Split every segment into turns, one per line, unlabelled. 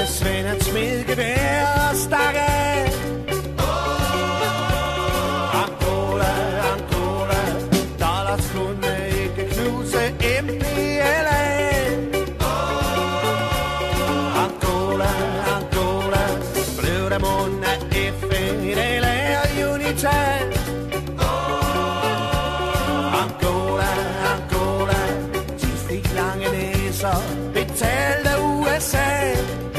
Svend han smed gevær og stak af. Angola, Angola, dollars kunne ikke knuse MPLA. Angola, Angola, blev der mund af FN, LA og UNITA. Angola, Angola, de fik lange næser, betalt af USA.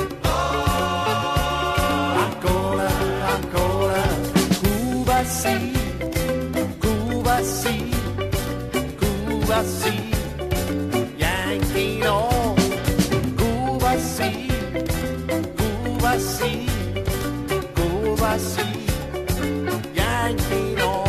Angola, Angola, Cuba si, Cuba si, Cuba si, Yankee no. Cuba si, Cuba si, Cuba si, Yankee no.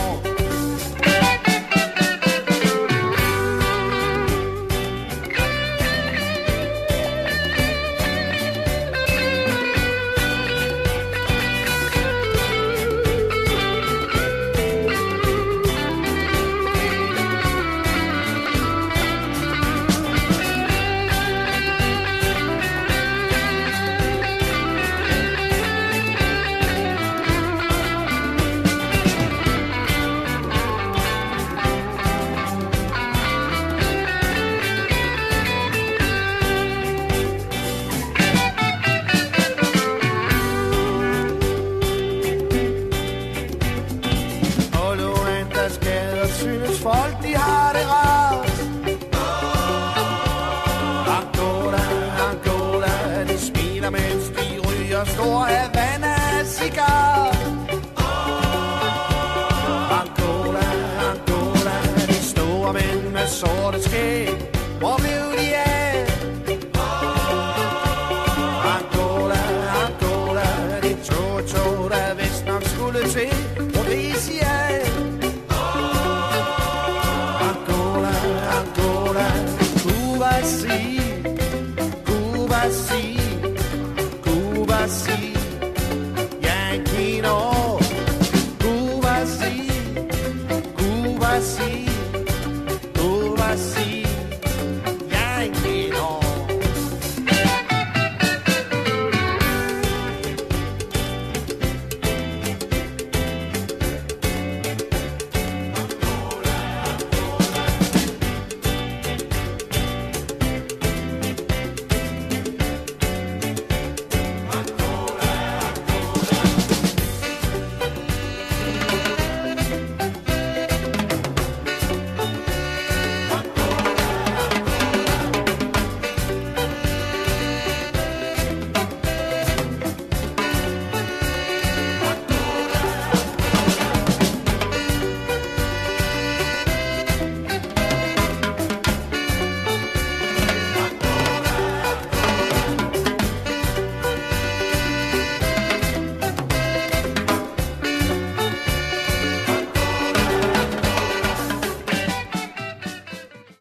Synes folk, de har det rart. Angola, Angola, de smiler, mens de ryger stor Havana-cigar. Angola, Angola, de store mænd med sorte skæg. Hvor blev